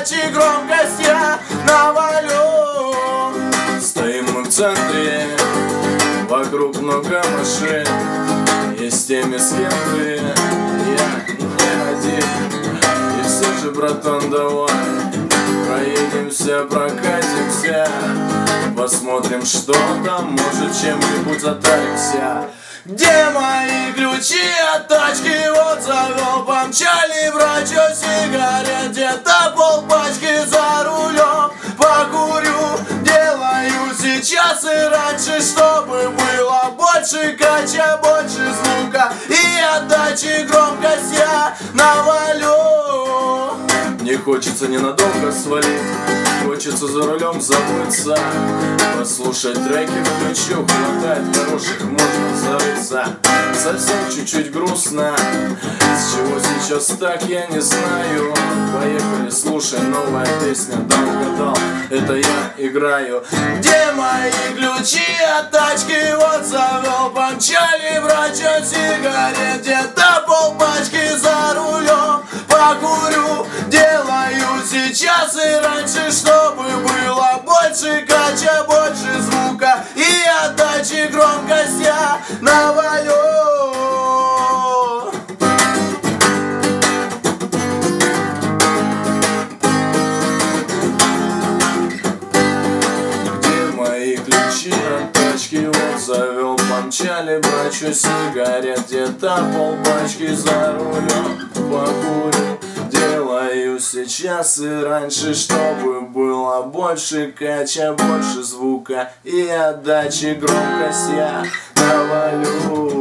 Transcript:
отдачи громкость я навалю. Стоим мы в центре, вокруг много машин, и с теми, с кем ты, я не один. И все же, братан, давай проедемся, прокатимся, посмотрим, что там, может, чем-нибудь затаримся. Где мои ключи от тачки? Вот завел, помчали, брачу сигарет, где-то полпачки за рулем. Покурю, делаю сейчас и раньше, чтобы было больше кача, больше звука и отдачи громкость я навалю. Мне хочется ненадолго свалить, хочется за рулем забыться, послушать треки включу, хватает хороших, можно зарыться. Совсем чуть-чуть грустно, с чего сейчас так, я не знаю. Поехали, слушай, новая песня, да, угадал, это я играю. Где мои ключи от тачки? Вот завел, помчали, брачу сигарет, где-то полпачки за рулем. Покурю, делаю сейчас и раньше, чтобы было больше кача, больше звука и отдачи громкость я навалю. Где мои ключи от тачки? Вот завел, помчали, брачу сигарет, где-то полпачки за рулем. Покурю, делаю сейчас и раньше, чтобы было больше кача, больше звука и отдачи громкость я навалю.